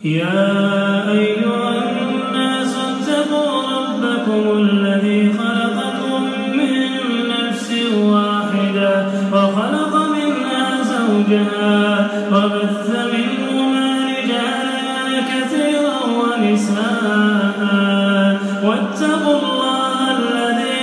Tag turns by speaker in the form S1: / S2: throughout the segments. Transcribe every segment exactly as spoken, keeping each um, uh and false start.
S1: يا أيها الناس اتقوا ربكم الذي خلقكم من نفس واحدة وخلق منها زوجها وبث منهما رجالا كثيرا ونساء واتقوا الله الذي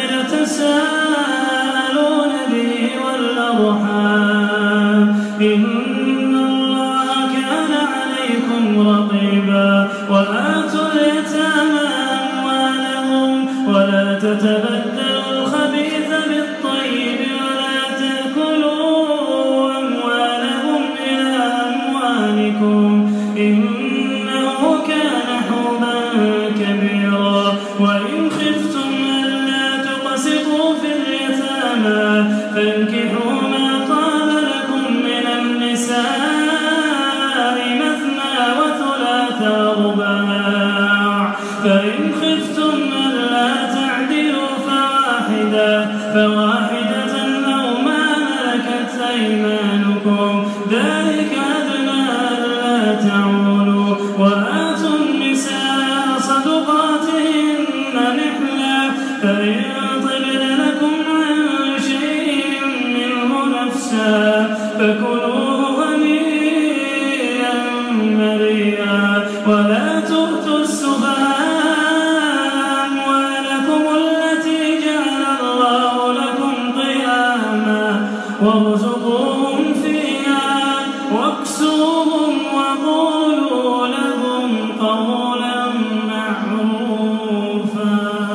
S1: تساءلون به والأرحام إن الله كان عليكم رقيبا وآتوا اليتامى أموالهم ولا تتبدلوا الخبيث بالطيب ولا تأكلوا أموالهم إلى أموالكم إنه كان حوبا كبيرا وإن خفتم ألا تقسطوا في اليتامى فانكحوا ما طاب لكم من النساء مثنى وثلاث ورباع فإن خفتم ألا تعدلوا فواحدة فواحدة أو ما ملكت أيمانكم ذلك أدنى ألا تعولوا وآتوا النساء صدقاتهن نحلة فإن طبن لكم عن شيء منه نفسا فكلوه هنيئا مريئا ولا تؤتوا السفهاء أموالكم التي جعل الله لكم قياما وارزقوهم فيها واكسوهم وقولوا لهم قولا معروفا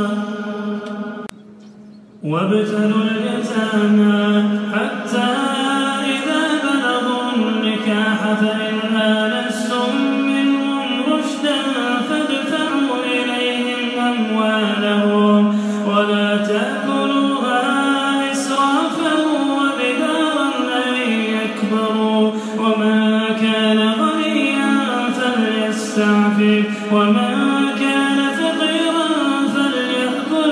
S1: وابتلوا اليتامى حتى إذا بلغوا النكاح فإن آنستم منهم رشدا فادفعوا إليهم أموالهم ولا تأكلوها إسرافا وبدارا أن يكبروا ومن كان غنيا فليستعفف ومن كان فقيرا فليأكل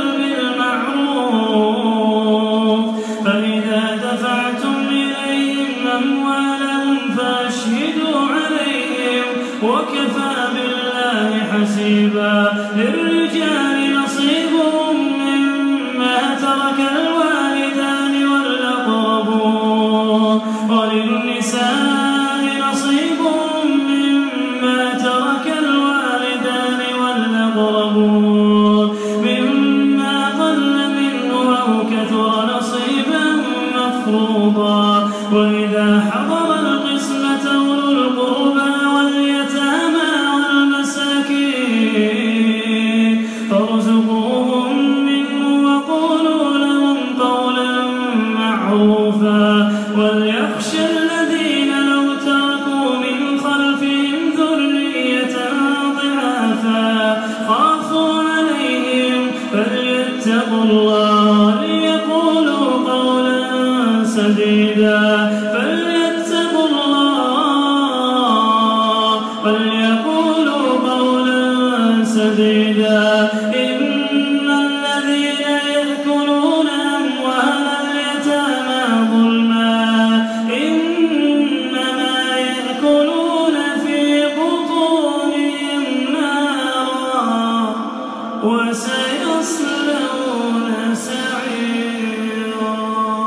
S1: بالمعروف فإذا دفعتم إليهم أموالهم فأشهدوا عليهم وكفى بالله حسيبا للرجال نصيبهم مما ترك الوالدان والأقربون وللنساء نصيبهم مما ترك الوالدان والأقربون مما قل منه أو كثر نصيبا مفروضا وإذا حضر القسمة أولو القربى واليتامى والمساكين فارزقوهم منه وقولوا لهم قولا معروفا وليخشى الذين لو تركوا من خلفهم ذرية ضعافا خافوا عليهم فليتقوا الله ليقولوا قولا سديدا فليتقوا الله فليقولوا قولا سديدا إن الذين يأكلون أموال اليتامى ظلما إنما يأكلون في بطونهم نارا وسيصلون سعيرا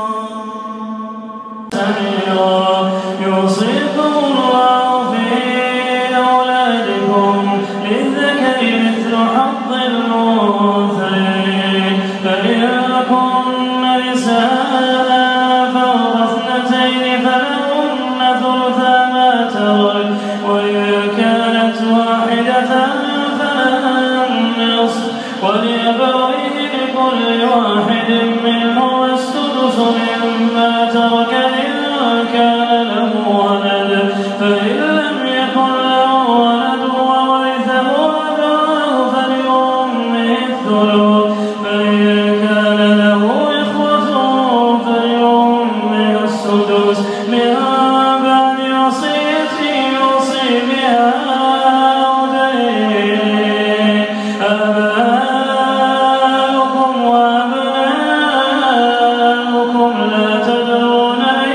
S1: يوصيكم الله في أولادكم للذكر مثل حظ الأنثيين فإن كن نساء فوق اثنتين فلهن ثلثا ما ترك وإن كانت واحدة فلها النصف ولأبويه لكل واحد منهما السدس مما ترك إن كان له ولد فإن لم يكن له ولد وورثه أبواه فلأمه الثلث فإن كان له إخوة فلأمه السدس من بعد وصية يوصي بها أو دين آباؤكم وأبناؤكم لا تدرون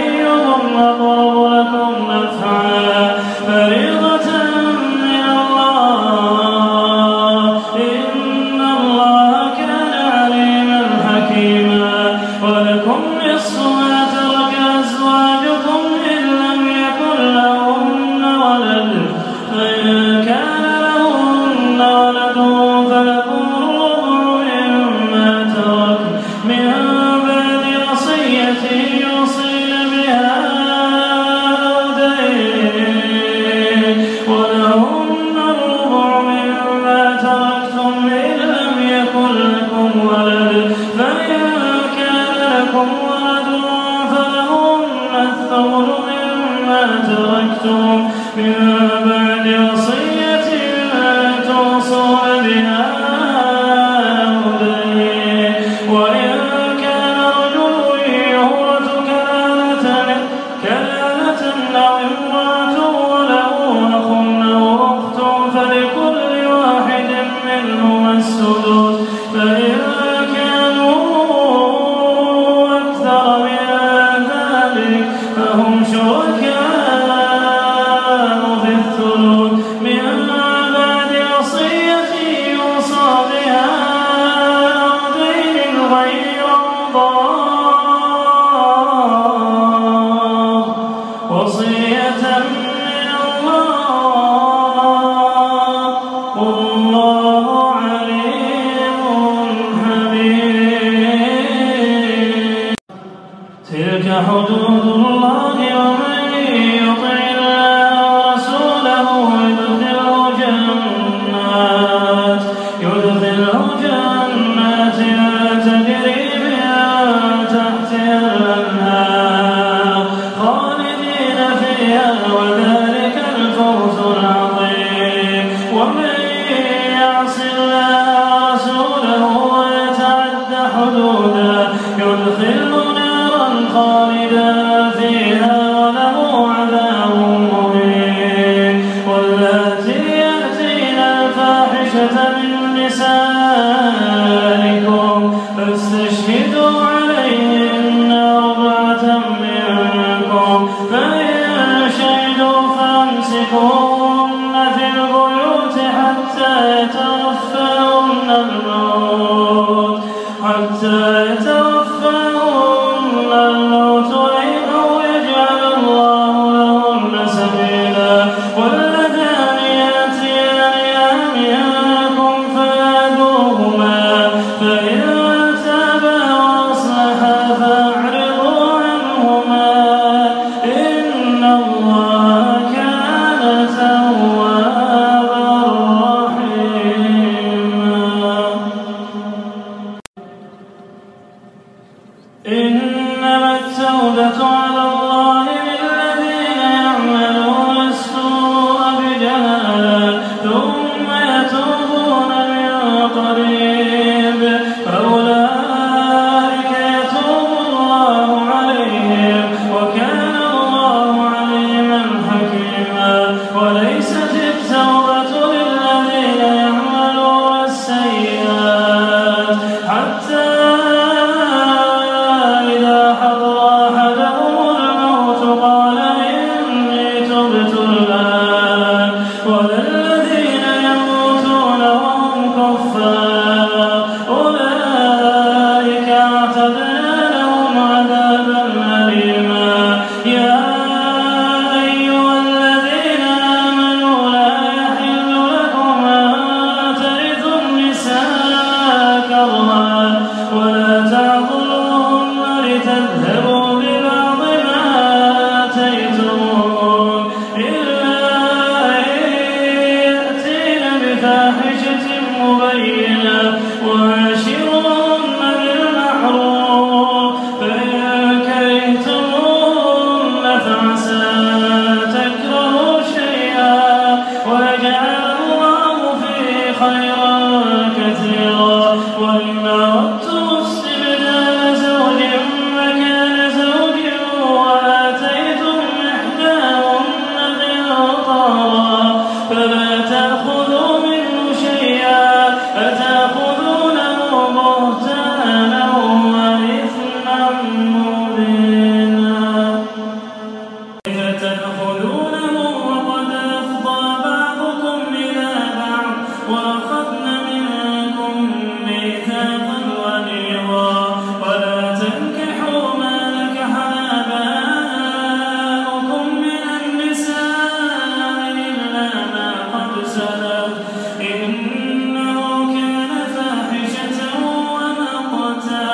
S1: ومن يعص الله ورسوله ويتعد حدوده يدخله نارا خالدا فيها وله عذاب مهين. واللاتي يأتين الفاحشة من نسائكم فاستشهدوا عليهن أربعة منكم فإن شهدوا فامسكوهن في البيوت حتى يتوفاهن الموت حتى يتوفاهن الموت أو يجعل الله لهن سبيلا. واللذان يأتيان منكم فآذوهما فإن تابا وأصلحا فأعرضوا عنهما إن الله كان توابا رحيما. إنما التوبة على الله للذين يعملون السوء بجهالة ثم يتوبون من قريب فأولئك يتوب الله عليهم وكان الله عليما حكيما. وليست التوبة للذين يعملون السيئات حتى إذا حضر أحدهم الموت قال إني تبت الآن. والذين يموتون وهم كفار أولئك أعتدنا لهم عذابا أليما. يا أيها الذين آمنوا لا يحل لكم أن ترثوا النساء كرها ولا تعضلوهن لتذهبوا ببعض ما آتيتموهن إلا أن يأتين بفاحشة مبينة وعاشروهن بالمعروف فإن كرهتموهن فعسى أن تكرهوا شيئا ويجعل الله فيه خيرا كثيرا. وإن أردتم استبدال زوج مكان زوج وآتيتم إحداهن قنطارا فلا تأخذوا منه شيئا أتأخذونه بهتانا وإثما مبينا. كيف تأخذونه وقد أفضى بعضكم إلى بعض وأخذن منكم ميثاقا غليظا. ولا تنكحوا ما نكح آباؤكم من النساء إلا ما قد سلف إنه كان فاحشة ومقتا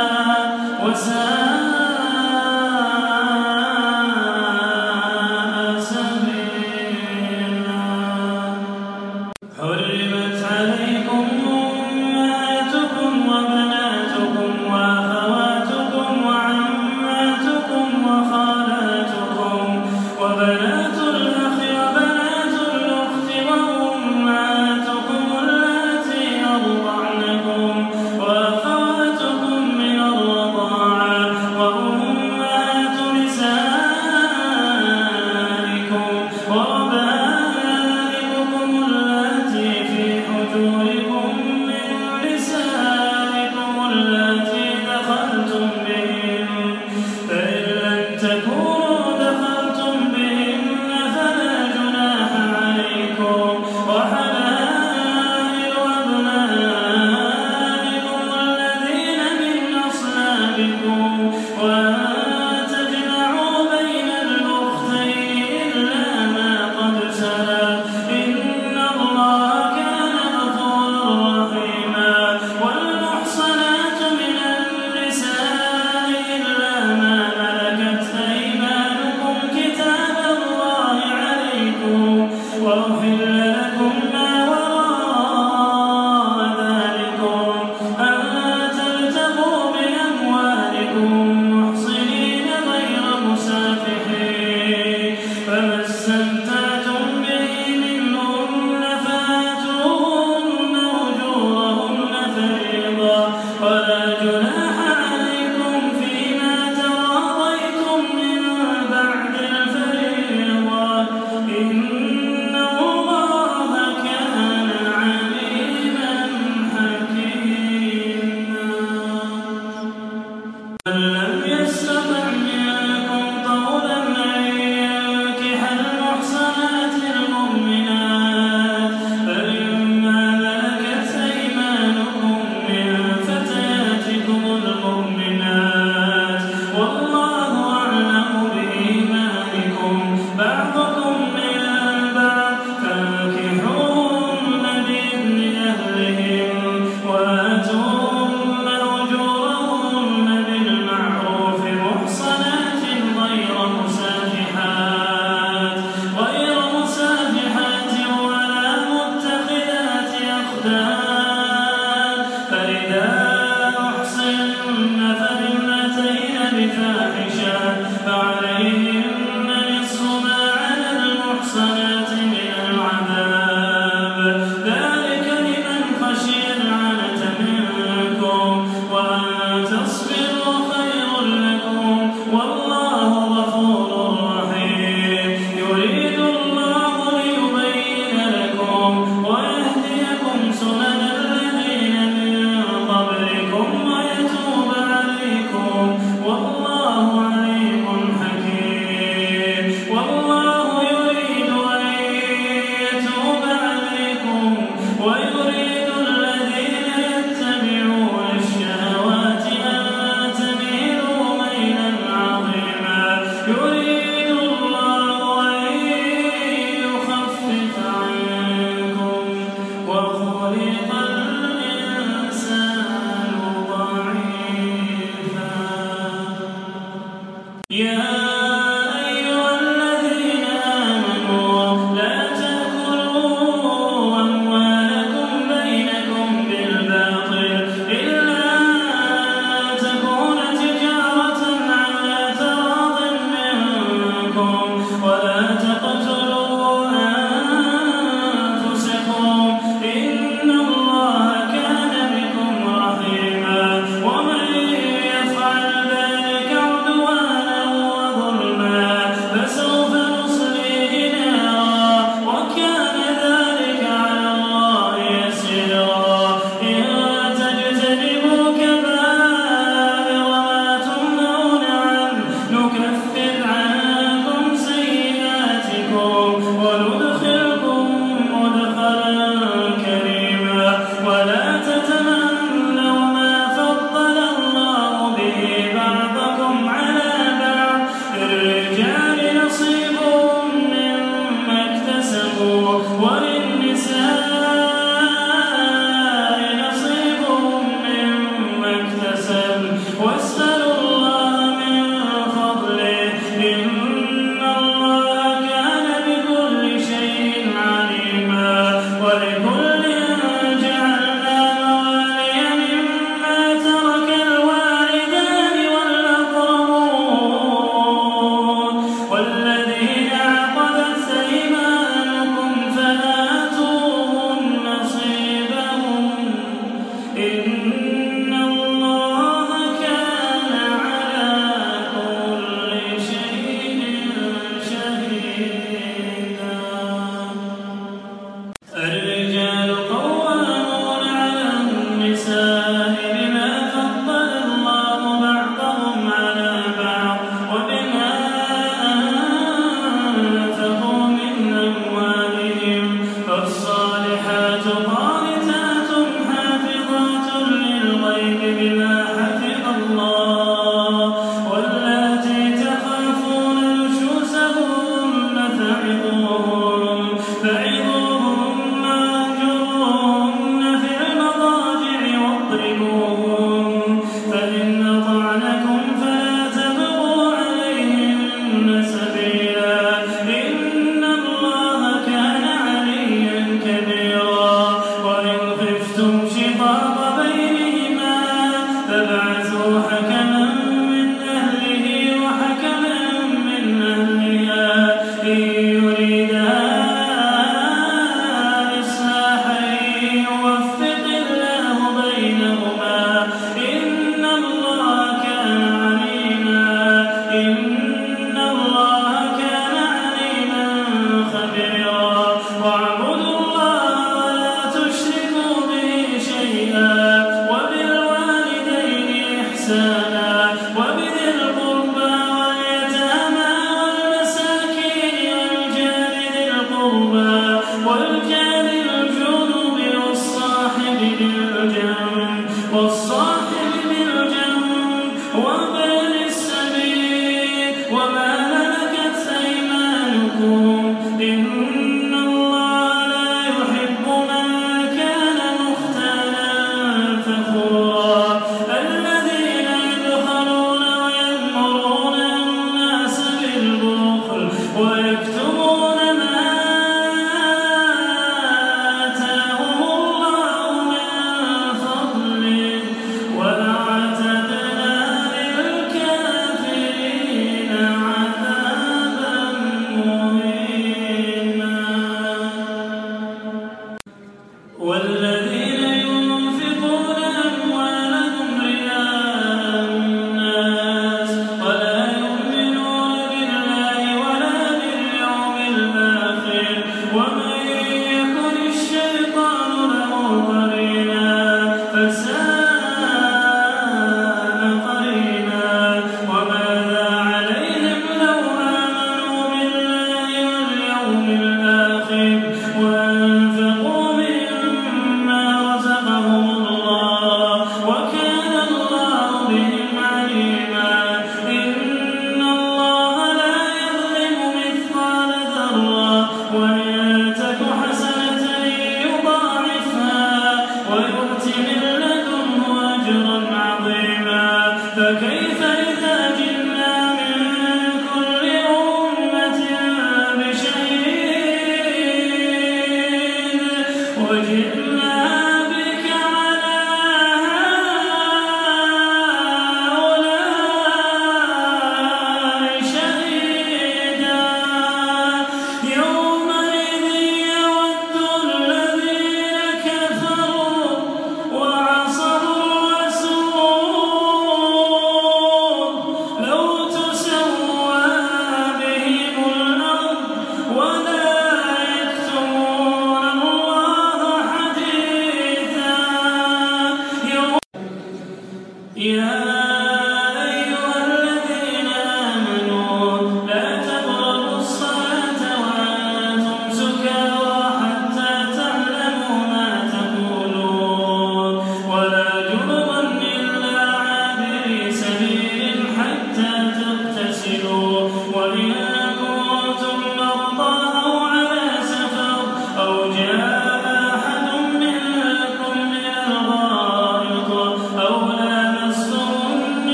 S1: وساء سبيلا. حرمت عليكم أمهاتكم وبناتكم وأخواتكم وعماتكم وخالاتكم وبنات الأخ وبنات الأخت وأمهاتكم اللاتي أرضعنكم وأخواتكم من الرضاعة وأمهات نسائكم وربائبكم اللاتي في حجوركم من نسائكم اللاتي دخلتم بهن فإن لم تكونوا دخلتم بهن فلا جناح عليكم. وحلائل أبنائكم الذين من أصلابكم وأن تجمعوا بين الأختين إلا ما قد سلف إن الله كان غفورا رحيما. والمحصنات من النساء إلا ما ملكت أيمانكم كتاب الله عليكم وأحل لكم ما وراء ذلكم أن تبتغوا بأموالكم محصنين غير مسافحين فما استمتعتم به منهن فآتوا والجار الجنب والصاحب بالجنب والصاحب بالجنب وابن السبيل وما ملكت أيمانكم إن الله لا يحب من كان مختالا فخورا الذين يبخلون ويأمرون الناس بالبخل ويكتمون ما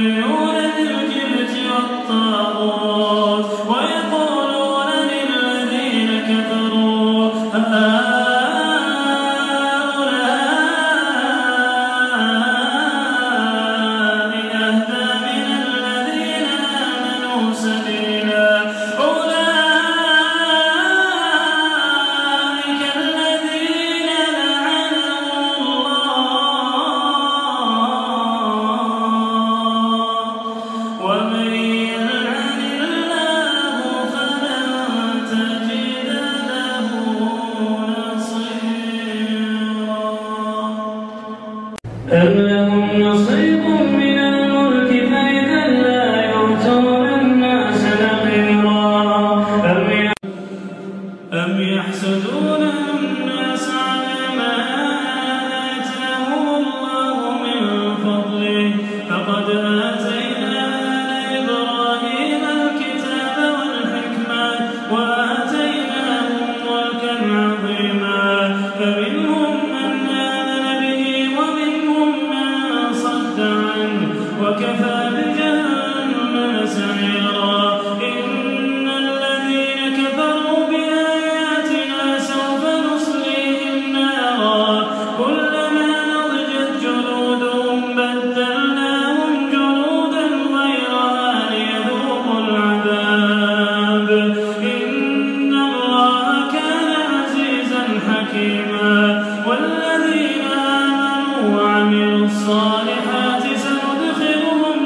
S1: يؤمنون بالجبت والطاغوت ويقولون للذين كفروا هؤلاء أهدى من الذين آمنوا سبيلا أولئك الذين لعنهم الله ومن يلعن الله فلن تجد له نصيرا. أم لهم نصيب من الملك فإذا لا يؤتون الناس نقيرا أم يحسدون الناس على ما آتاهم الله من فضله فقد آتينا آل إبراهيم الكتاب والحكمة وآتيناهم ملكا عظيما فمنهم من آمن به ومنهم من صد عنه وكفى بجهنم سعيرا. إن الذين كفروا بآياتنا سوف نصليهم نارا كلما نضجت جلودهم بدلناهم جلودا غيرها ليذوقوا العذاب إن الله كان عزيزا حكيما. والذين آمنوا وعملوا الصالحات سندخلهم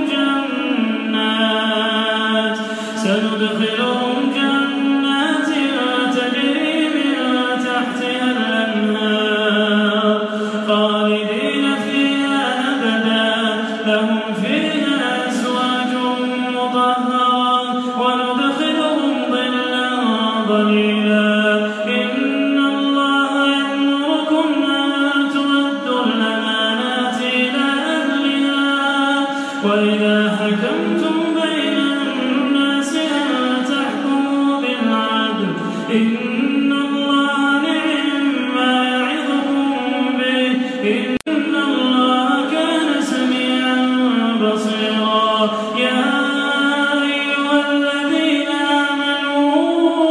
S1: جنات سندخلهم جنات تجري من تحتها الأنهار خالدين فيها أبدا لهم فيها أزواج مطهرة وندخلهم ظلا ظليلا. إن الله يأمركم أن تؤدوا الأمانات إلى أهلها وإذا حكمتم بين الناس أن تحكموا بالعدل إن الله نعم ما يعظكم به إن الله كان سميعا بصيرا. يا أيها الذين آمنوا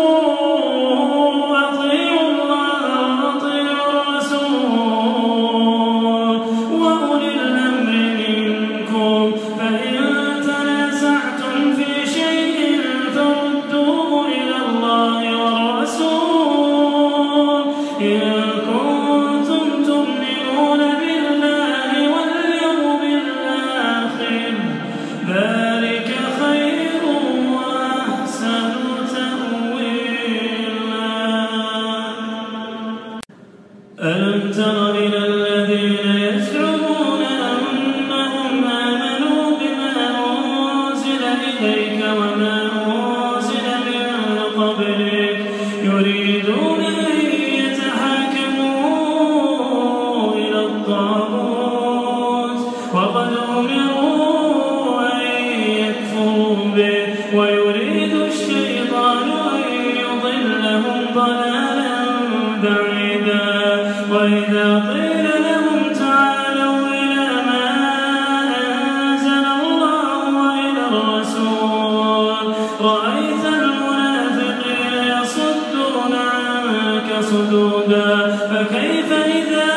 S1: أطيعوا الله وأطيعوا الرسول وأولي الأمر منكم فإن تنازعتم في شيء فردوه إلى الله والرسول إن كنتم تؤمنون بالله واليوم الآخر ذلك خير وأحسن تأويلا. ألم تر إلى الذين يزعمون أنهم آمنوا بما أنزل إليك وما أنزل من قبلك يريدون أن يتحاكموا إلى الطاغوت وقد أمروا أن يكفروا به ويريد الشيطان أن يضلهم ضلالا بعيدا. وإذا قيل لهم تعالوا إلى ما أنزل الله وإلى الرسول رأيت المنافقين يصدون عنك صدودا فكيف إذا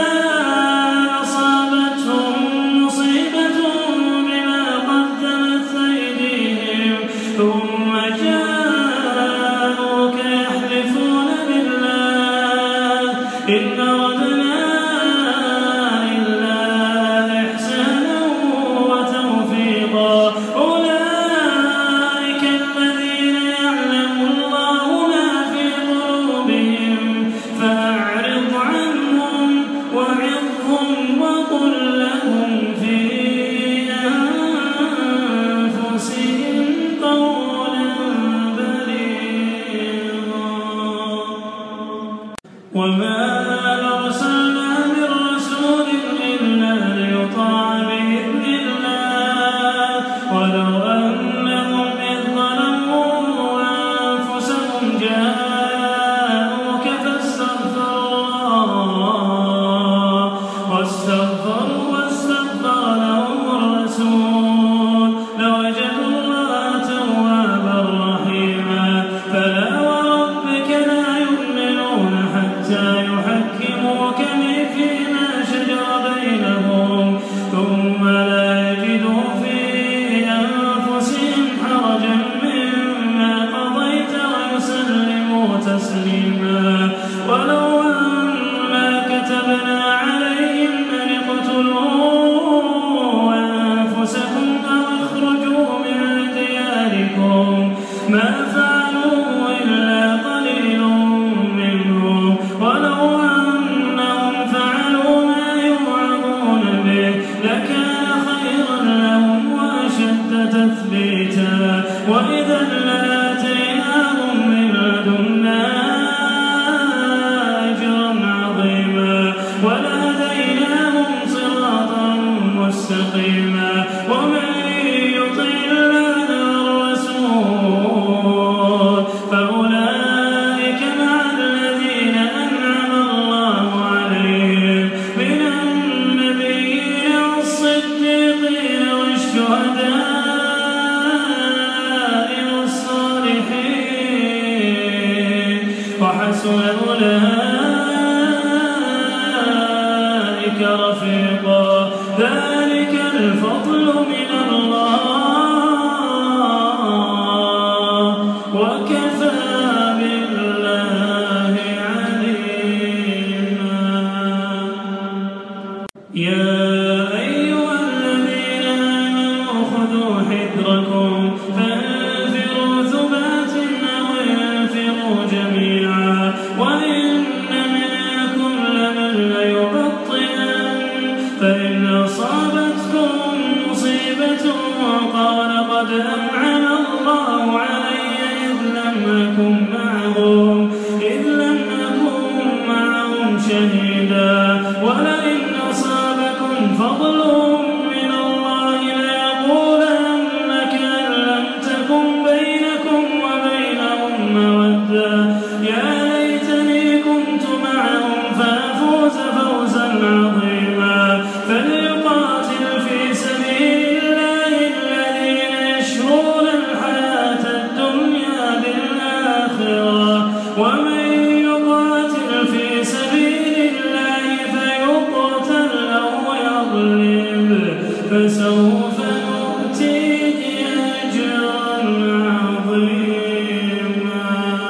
S1: أصابتهم مصيبة بما قدمت أيديهم ثم جاءوك يحلفون بالله إن أردنا إلا إحسانا وتوفيقا. أولئك الذين ما فعلوه إلا قليل منهم ولو أنهم فعلوا ما يوعظون به لكان خيرا لهم وأشد تثبيتا وإذا لآتيناهم من لدنا أجرا عظيما ولهديناهم صراطا مستقيما ومن يطع الله والرسول فأولئك مع الذين أنعم الله عليهم من النبيين والصديقين والشهداء والصالحين وحسن أولئك رفيقا ذلك الفضل من الله وكفى بالله عليما يا أيها الذين آمنوا خذوا حذركم فانفروا ثبات أو انفروا جميعا وإن منكم لمن ليبطئن فإن أصابتكم مصيبة قال قد أنعم الله علي إذ لم أكن معهم إذ لم أكن معهم شهيدا ولئن أصابكم فضل من الله ليقولن كأن لم تكن بينكم وبينهم مودة يا ليتني كنت معهم فأفوز فوزا عظيما فليقاتل في سبيل الله الذين يشرون الحياة الدنيا بالآخرة ومن يقاتل في سبيل الله فيقتل أو يغلب فسوف نؤتيه أجرا عظيما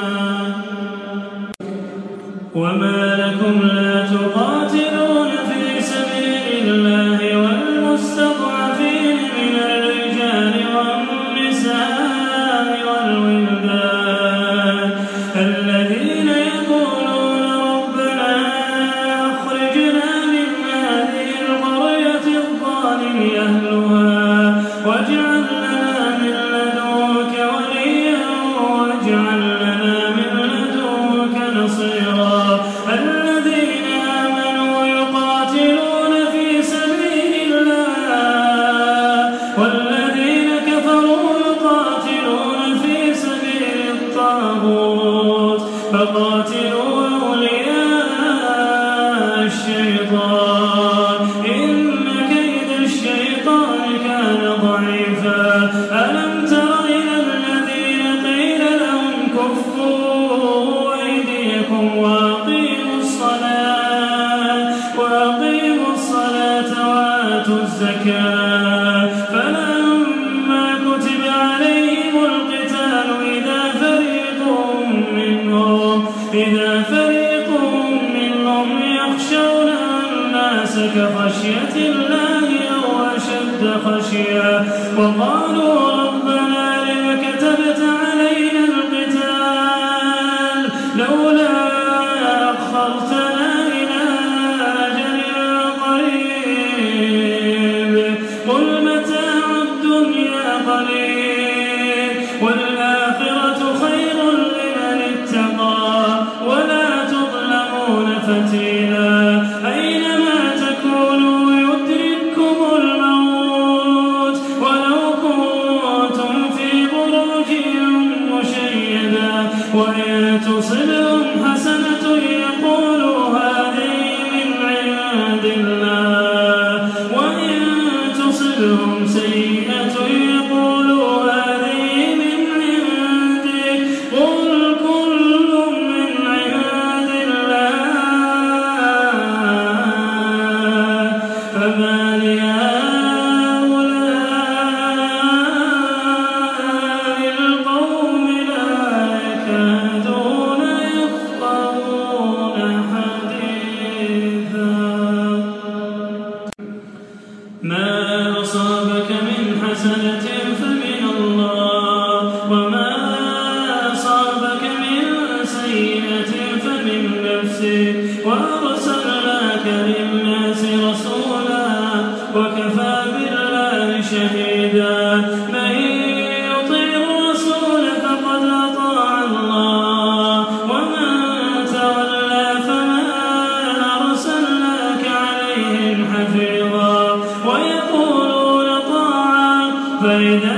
S1: وما لكم لا تقاتلون في سبيل الله والمستضعفين من الرجال والنساء والولدان الذين يقولون ربنا أخرجنا من هذه القرية الظالم أهلها واجعل لنا من لدنك وليا واجعل لنا من لدنك نصيرا الذين آمنوا يقاتلون في سبيل الله والذين كفروا يقاتلون في سبيل الطاغوت فقاتلوا أولياء الشيطان إن كيد الشيطان كان ضعيفا ألم تر إلى الذين قيل لهم كفوا أيديكم وأقيموا الصلاة وأقيموا الصلاة وآتوا الزكاة فلما كتب عليهم القتال إذا فريق منهم إذا فريق منهم يخشون الناس كخشية الله أو أشد خشية وقالوا ربنا لم كتبت علينا القتال لولا أخرتنا إلى أجل قريب قل متاع الدنيا قليل والآخرة خير لمن اتقى ولا تظلمون فتيلا أينما تكونوا يدرككم الموت ولو كنتم في بروج مشيدة وإن تصبهم حسنة يقولوا هذه من عند الله وإن تصبهم سيئة يقولوا هذه من عندك قل كل من عند الله فما لهؤلاء القوم لا يكادون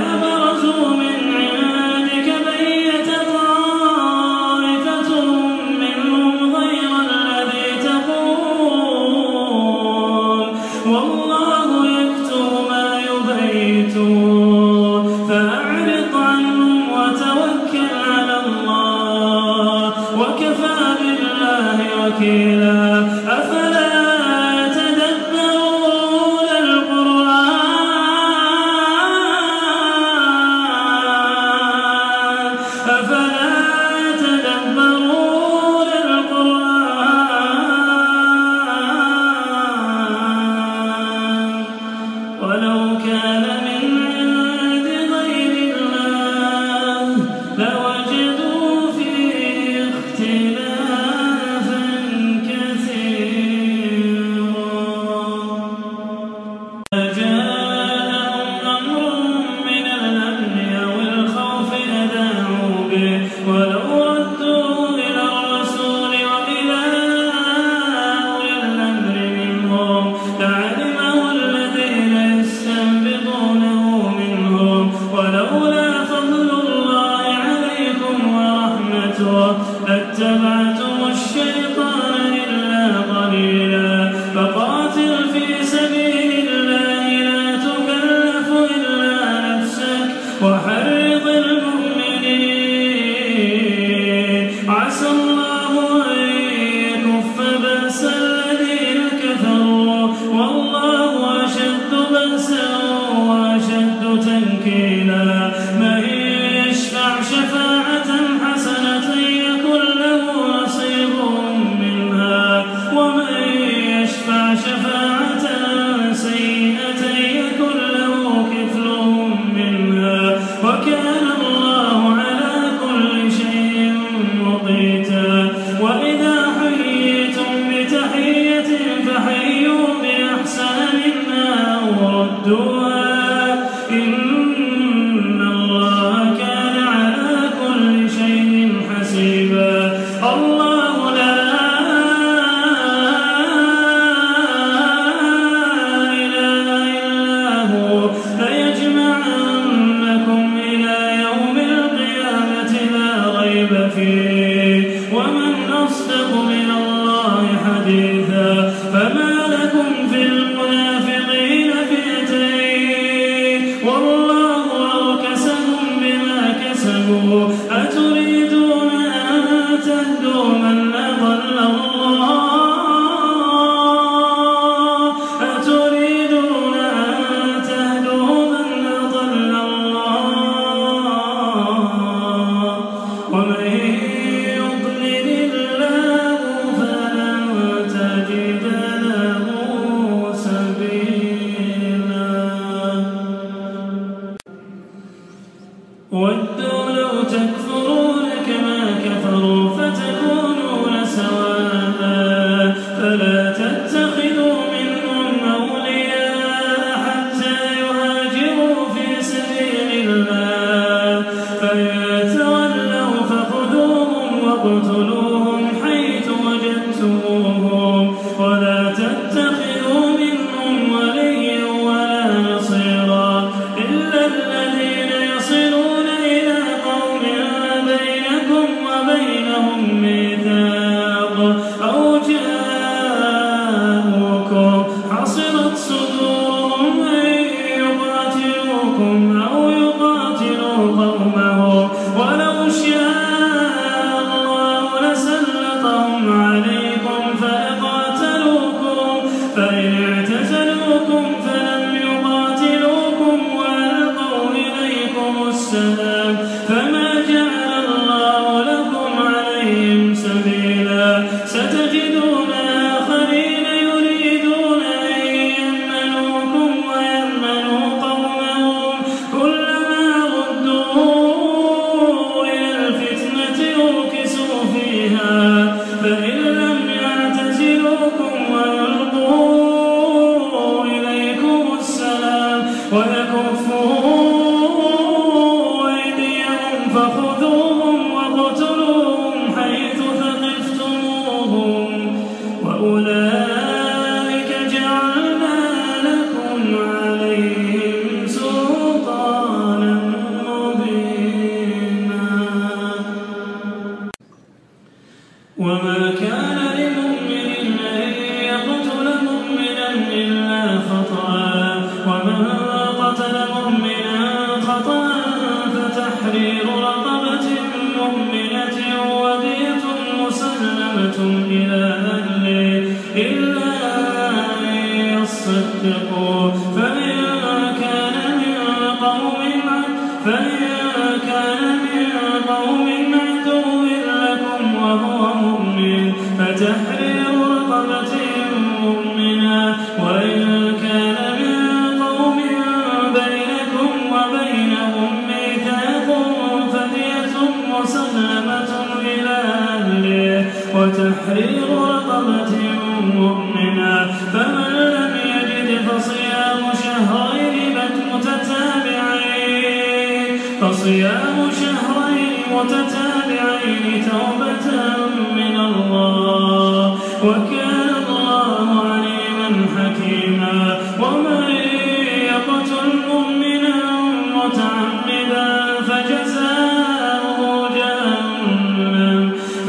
S1: برزوا من عندك بيت طائفة منهم غير الذي تقول والله يكتب ما يبيتون فأعرض عنهم وتوكل على الله وكفى بالله وكيلا. أفلا يتدبرون القرآن أفلا يتدبرون القرآن ولو كان من عند غير الله لوجدوا فيه اختلافا كثيرا. جاءهم أمر من الأمن أو الخوف أذاعوا به ولو ردوه إلى الرسول وإلى أولي الأمر منهم لعلمه الذين يستنبطونه منهم ولولا فضل الله عليكم ورحمته لاتبعتم الشيطان إلا قليلا. فقاتل في سبيل الله لا تكلف إلا نفسك وحرض المؤمنين عسى الله أن يكف بأس الذين كفروا والله أشد بأسا وأشد تنكيلا. من يشفع شفاعة حسنة يكن له نصيب منها ومن يشفع شفاعة سيئة يكن له كفل منها وكان الله على كل شيء مقيتا. وإذا حييتم بتحية فحيوا بأحسن منها أو ردوها إن الله كان على كل شيء حسيبا. الله لا إله إلا هو ليجمعنكم إلى يوم القيامة لا ريب فيه ومن أصدق من الله حديثا. فما لكم في المنافقين فئتين والله أركسهم بما كسبوا أتريدون أن تهدوا من أضل الله أتريدون أن تهدوا من أضل الله ومن يضلل الله فلن تجد له سبيلا. ودوا لو تكفرون كما كفروا فتكونون سواء فلا تتخذوا منهم أولياء حتى يهاجروا في سبيل الله فإن تولوا فخذوهم واقتلوهم حيث وجدتموهم ولا تتخذوا منهم وليا ولا نصيرا إلا الذين يصلون إلى قوم بينكم وبينهم ميثاق أو جاءوكم حصرت صدورهم أن يقاتلوكم أو يقاتلوا قومهم ولو شاء الله لسلطهم عليكم فقاتلوكم فإن اعتزلوكم فلم يقاتلوكم وألقوا إليكم السلام فما جعل الله لكم عليهم سبيلا. ستجدون آخرين يريدون أن يأمنوكم ويأمنوا قومهم كلما ردوا إلى الفتنة أركسوا فيها فإن لم يعتزلوكم ويلقوا إليكم السلام ويكفوا أيديهم فتحرير رقبة مؤمنة ودية مسلمة إلى أهله إلا أن يصدقوا فإن كان من قوم فإن كان من قوم عدو لكم وهو مؤمن فتحرير رقبة مؤمنة وإن كان من قوم بينكم وبينهم ميثاق فدية مسلمة إلى أهله وتحرير رقبة مؤمنة فمن لم يجد فصيام شهرين متتابعين فصيام شهرين متتابعين توبة من الله وكان الله عليما حكيما ومن يقتل مؤمنا متعمدا فجزاؤه جهنم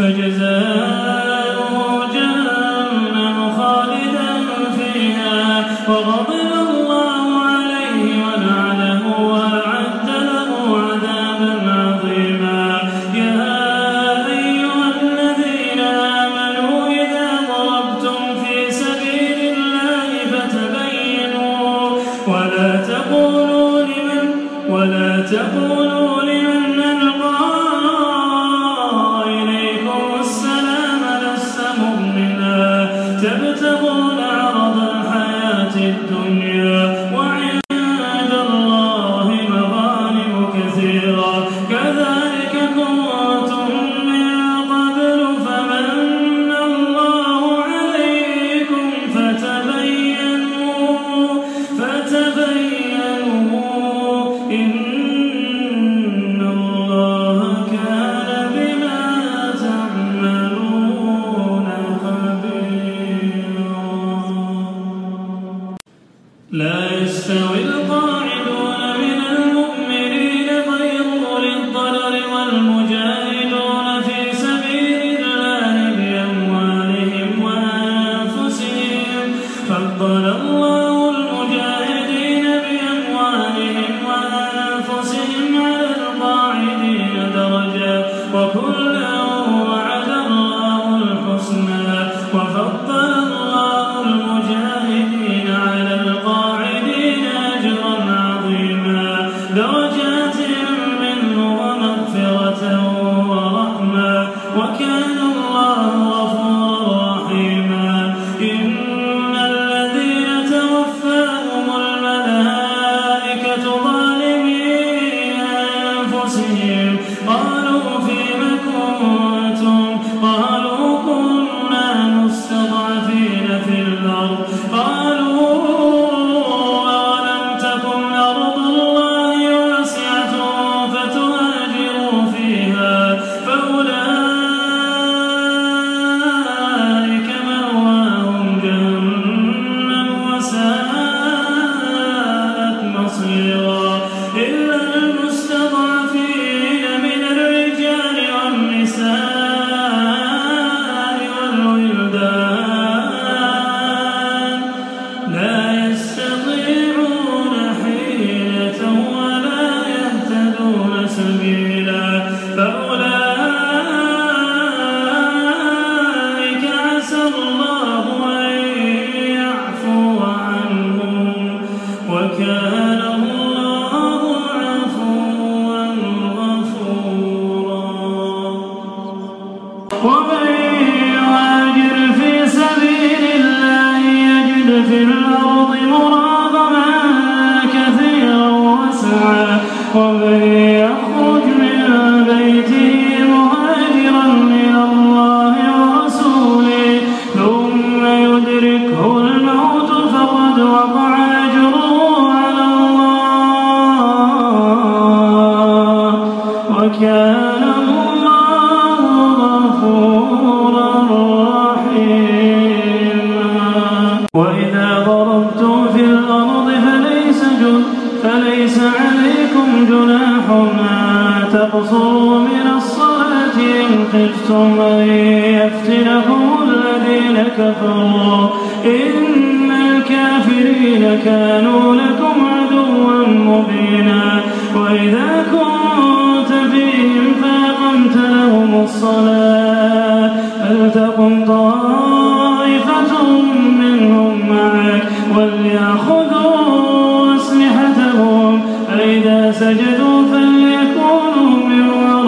S1: فجزاؤه جهنم خالدا فيها وغضب الله عليه ولعنه وأعد له عذابا عظيما يا أيها الذين آمنوا إذا ضربتم في سبيل الله فتبينوا ولا تقولوا لمن ولا تقولوا لمن ألقى إليكم السلام لست مؤمنا تبتغون عرض الحياة الدنيا وعند الله مغانم كثيرة كذلك كنتم من قبل فمن الله عليكم فتبينوا فتبينوا إن الله كان بما تعملون خبيرا لا يستوي القاعدون من المؤمنين غير أولي الضرر والمجاهدون في سبيل الله بأموالهم وأنفسهم فضل الله المجاهدين بأموالهم وأنفسهم على القاعدين درجة وكلا وعد الله الحسنى وفضل الله المجاهدين على القاعدين أجرا عظيما درجات منه ومغفرة ورحمة وكان الله غفورا رحيما إن الذين توفاهم الملائكة ظالمي أنفسهم قالوا فيم كنتم قالوا كنا مستضعفين في الأرض قالوا أولم تكن أرض الله واسعة فتهاجروا فيها فأولئك مأواهم جهنم وساءت مصيرا إلا المستضعفين من الرجال والنساء والولدان لا يستطيعون حيلة ولا يهتدون سبيلا فأولئك عسى الله أن يعفو عنهم وكان الله عفوا غفورا ومن يهاجر في سبيل الله يجد في الأرض مراغما كثيرا وسعا ومن يخرج من بيته مهاجرا إلى الله ورسوله ثم يدركه الموت فقد وقع أجره على الله وكان الله غفورا رحيما وإذا ضربتم في الأرض فليس جن فليس عليكم جناح أن تقصروا من الصلاة إن خفتم أن يفتنكم الذين كفروا إن الكافرين كانوا لكم عدوا مبينا وإذا كنت أقمت لهم الصلاة فلتقم طائفة منهم معك وليأخذوا أسلحتهم فإذا سجدوا فليكونوا من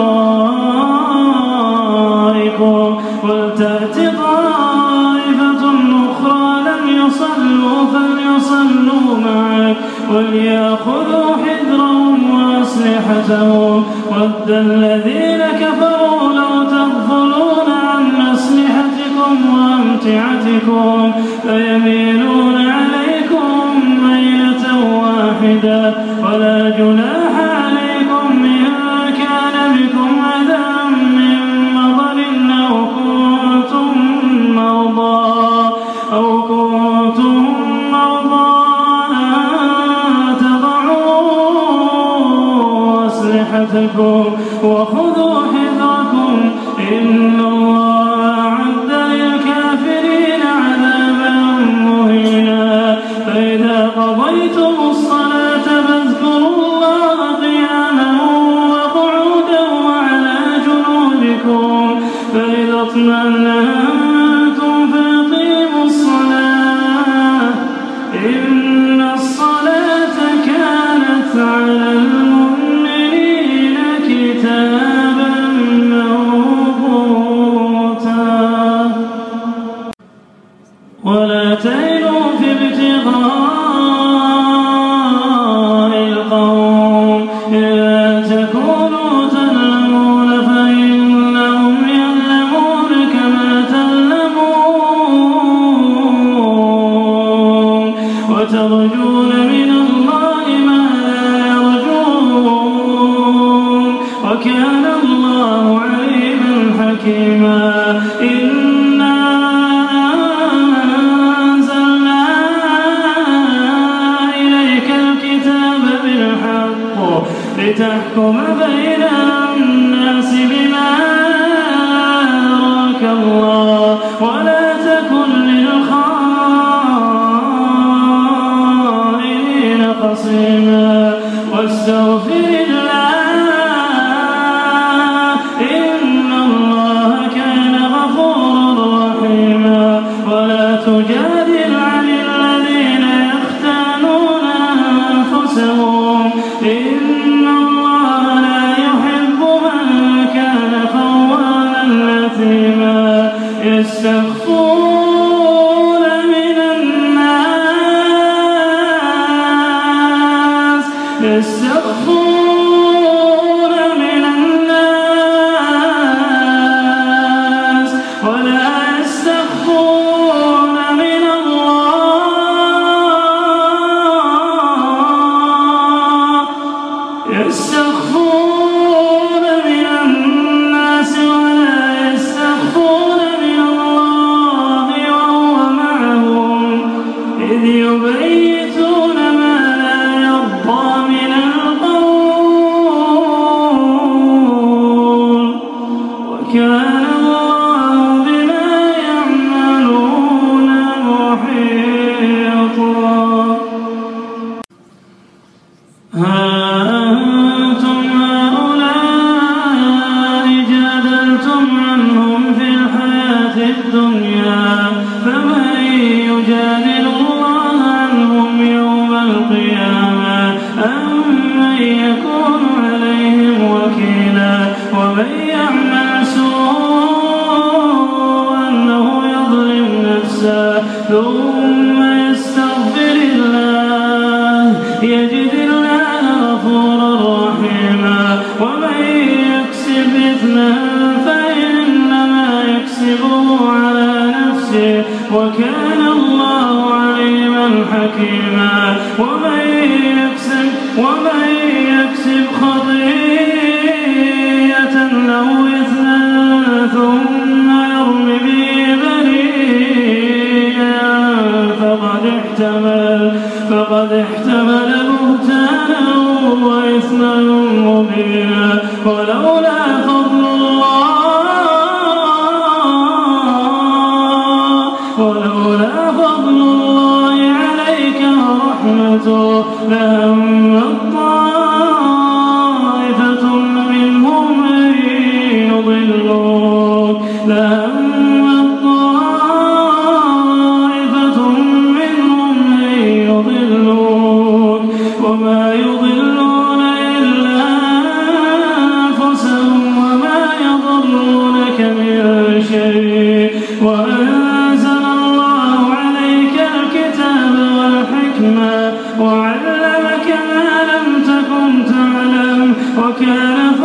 S1: ورائكم ولتأت طائفة أخرى لم يصلوا فليصلوا معك وليأخذوا حذرهم وأسلحتهم ود الذين كفروا لو تغفلون عن أسلحتكم وأمتعتكم فيميلون عليكم ميلة واحدة ولا جناح عليكم إن كان بكم أذى من مطر أو كنتم مرضى أو كنتم مرضى أن تضعوا أسلحتكم وخذوا حذركم إن الله أعد للكافرين عذابا مهينا فإذا قضيتم الصلاة فاذكروا الله قياما وقعودا وعلى جنوبكم فإذا اطمأننتم فأقيموا الصلاة إن الصلاة كانت على المؤمنين كتابا موقوتا ولا تهنوا في ابتغاء القوم إن تكونوا تألمون فإنهم يألمون كما تألمون وترجون من الله ما لا يرجون وكان الله عليما حكيما إنا أنزلنا إليك الكتاب بالحق لتحكم بين الناس بما أراك الله ولا تكن للخائنين خصيما واستغفر الله إن الله كان غفورا رحيما ولا تجادل عن الذين يختانون أنفسهم إن الله لا يحب من كان خوانا أثيما يستخفون من الناس يستخفون من الناس ولا يستخفون من الله يستخفون من الناس ولا يستخفون من الله وهو معهم إذ يبيتون ما لا يرضى من القول وكان الله بما يعملون محيطا ها أنتم هؤلاء جادلتم عنهم في الحياة الدنيا فمن يجادل الله عنهم يوم القيامة أم من يكون عليهم وكيلا ومن يعمل سوءا أنه يظلم نفسه ثم يستغفر الله يجد الله غفورا رحيما ومن يكسب إثما فإنما يكسبه على نفسه وكان الله عليما حكيما ومن يكسب ومن يكسب خطيئة أو إثما ثم يرم به بريئا فقد احتمل فقد احتمل بهتانا وإثما مبينا ولولا فضل الله ولولا فضل الله عليك ورحمته لهم طائفة منهم أن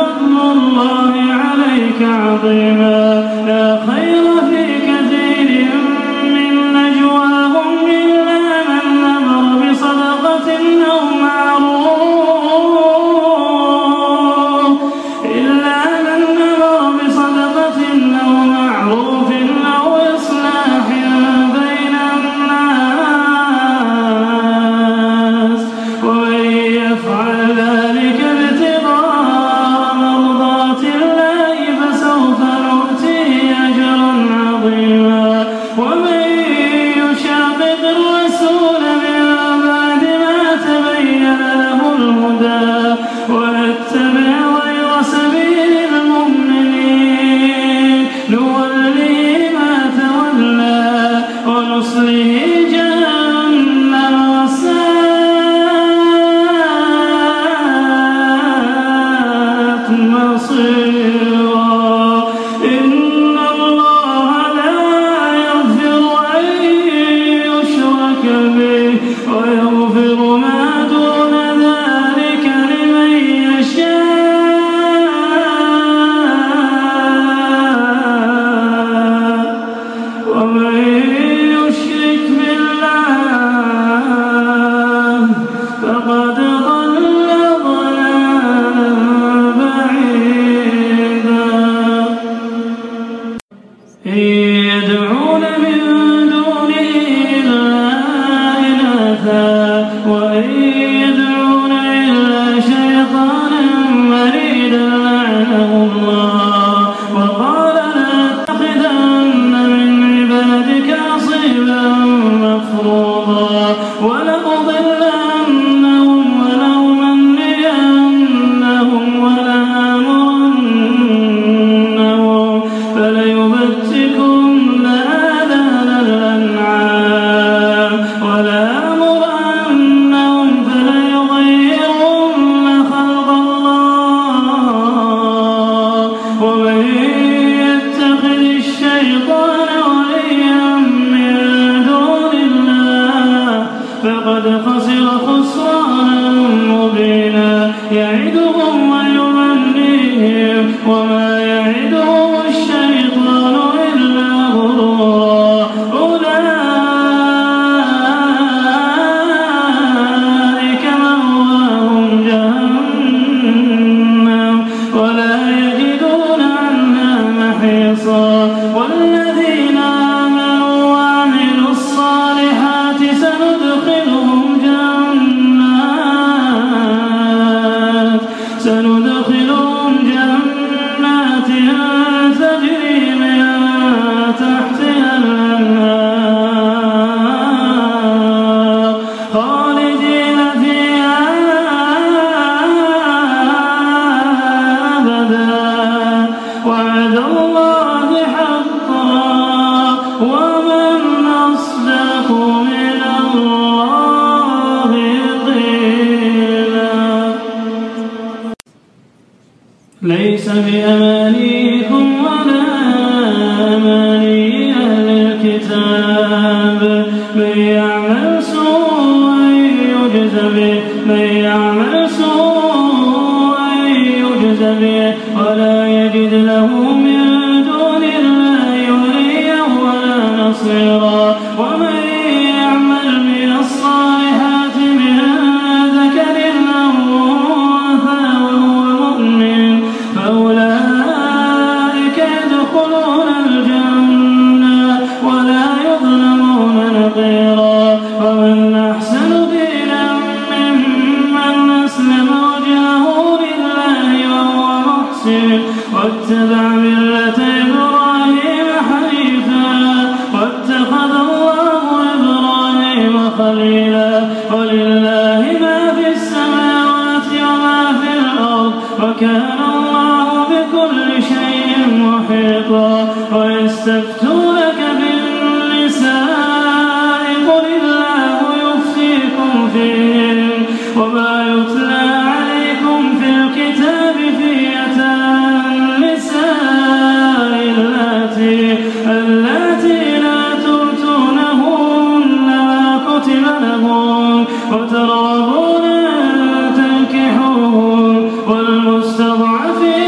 S1: فضل الله عليك عظيما. لا خير في كثير من نجواهم إلا من أمر بصدقة أو معروف إلا من أمر بصدقة أو معروف أو إصلاح بين الناس، ومن يفعل ذلك ابتغاء مرضات الله فسوف نؤتيه أجرا عظيما. ومن يشاقق الرسول من بعد ما تبين له الهدى ويتبع غير سبيل المؤمنين نوله ما تولى ونصله جهنم وساءت مصيرا. إن الله لا يغفر أن يشرك به ويغفر ما دون ذلك لمن يشاء، ومن يشرك بالله فقد ضل ضلالا بعيدا. إن يدعون من دونه إلا إناثا وإن يدعون إلا شيطانا مريدا لعنه الله وقال لأتخذن من عبادك نصيبا مفروضا ولأضلنهم ولأمنينهم ولآمرنهم فليبتكن آذان الأنعام ولآمرنهم فليغيرن خلق الله. ومن يتخذ الشيطان وليا من دون الله فقد خسر خسرانا مبينا. يعدهم ويمنيهم وما يعدهم الشيطان إلا غرورا. أولئك مأواهم جهنم ولا يجدون عنها محيصا. والذين آمنوا وعملوا الصالحات سندخلهم جنات سندخلهم جنات تجري من تحتها الأنهار خالدين فيها أبدا. وعد الله حقا ومن أصدق من الله قيلا. ليس بأمانيكم ولا أماني أهل الكتاب من يعمل سوءا يجز به من يعمل سوءا يجز به ولا يجد له من دون الله وليا ولا نصيرا. ومن يعمل من الصالحات من ذكر أو أنثى وهو مؤمن فأولئك يدخلون الجنة ولا يظلمون نقيرا. ومن أحسن دينا ممن أسلم وجهه لله وهو محسن واتبع ملة إبراهيم حنيفا واتخذ الله إبراهيم خليلا. ولله ما في السماوات وما في الأرض وكان الله بكل شيء محيطا. ويستفتونك بالنساء قل الله يفتيكم فيهن وما يتلى عليكم في الكتاب في يتامى النساء اللاتي لا تؤتونهن ما كتب لهم وترغبون أن تنكحوهن والمستضعفين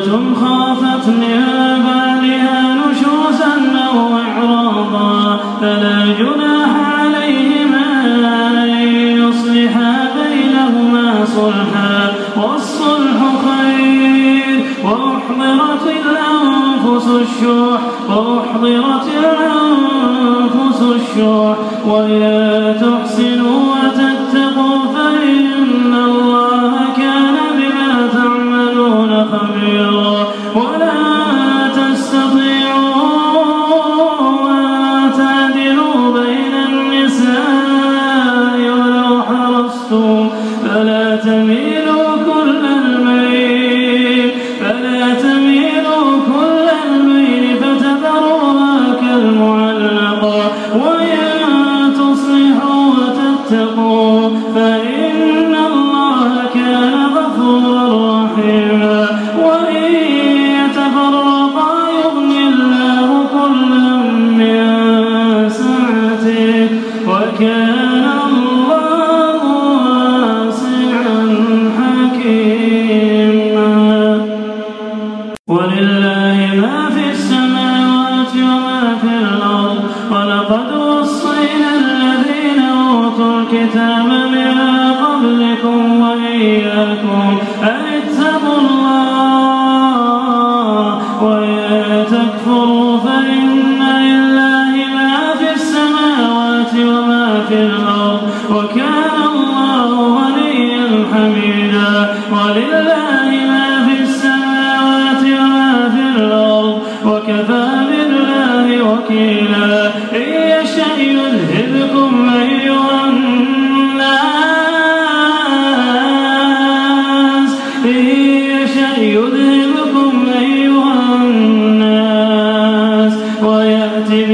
S1: وامرأة خافت من بعلها نشوزا أو إعراضا فلا جناح عليهما أن يصلحا بينهما صلحا والصلح خير. وأحضرت الأنفس الشح وأحضرت الأنفس الشح وإن تحسنوا وتتقوا فإن الله كان بما تعملون خبيرا. ولا تستطيعوا أن تعدلوا بين النساء ولو حرصتم فلا تميلوا كل الميل فلا تميلوا كل الميل فتذروها كالمعلقة. وإن تصلحوا وتتقوا فإن الله كان غفورا رحيما. وإن يتفرقا يغني الله كلا من سعته وكان الله واسعا حكيما. ولله ما في السماوات وما في الأرض ولقد وصينا الذين أوتوا الكتاب من قبلكم وإياكم أن اتقوا الله وإن تكفروا فإن لله ما في السماوات وما في الأرض وكان الله غنيا حميدا. ولله ما في السماوات وما في الأرض وكفى بالله وكيلا. إن يشأ يذهبكم أيها الناس إن يشأ يذهبكم أيها الناس ويأتي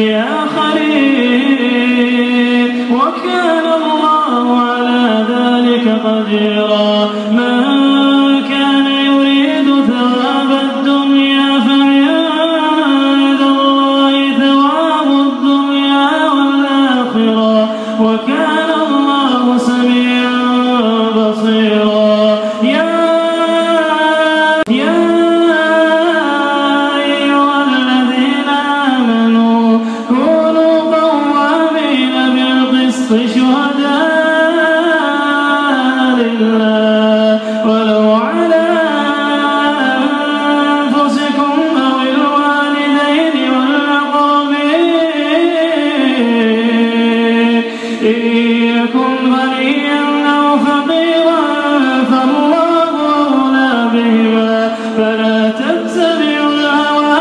S1: بآخرين وكان الله على ذلك قديرا. من كان يريد ثواب الدنيا فعند الله ثواب الدنيا والآخرة وكان الله سميعا بصيرا. يا يا أيها الذين آمنوا كونوا قوامين بالقسط شهداء لله ولو على أنفسكم أو الوالدين والأقربين إن يكن غنيا أو فقيرا فالله أولى بهما فلا تتبعوا الهوى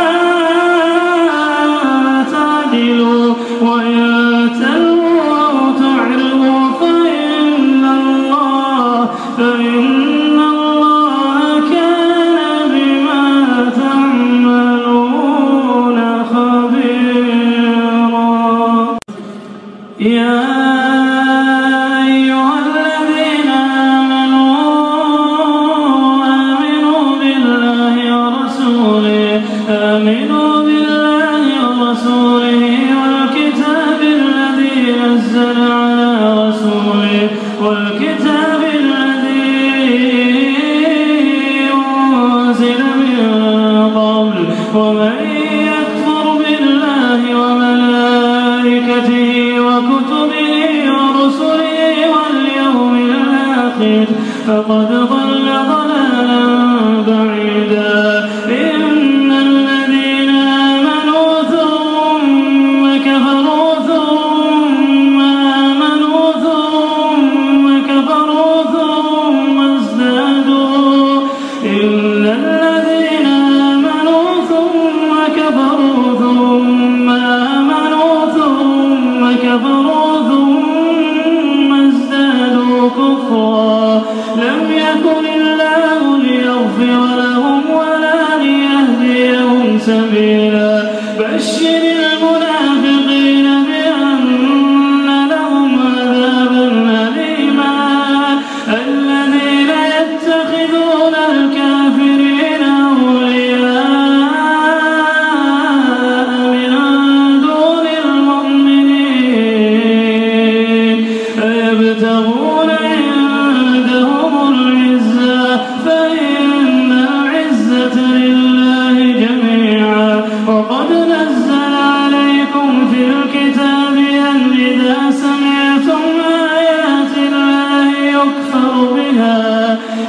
S1: أن تعدلوا وإن تلووا أو تعرضوا فإن الله فإن الله كان بما تعملون خبيرا. يا أيها الذين آمنوا آمنوا بالله ورسوله آمنوا بالله ورسوله والكتاب الذي نزل على رسوله والكتاب الذي أنزل من قبل. ومن يكفر بالله وملائكته وكتبه ورسله واليوم الآخر فقد ضل ضلالا بعيدا. إن الذين آمنوا ثم كفروا ثم آمنوا ثم كفروا ثم ازدادوا إن الذين آمنوا ثم كفروا ثم آمنوا ثم كفروا ثم ازدادوا كفرا لم يكن الله ليغفر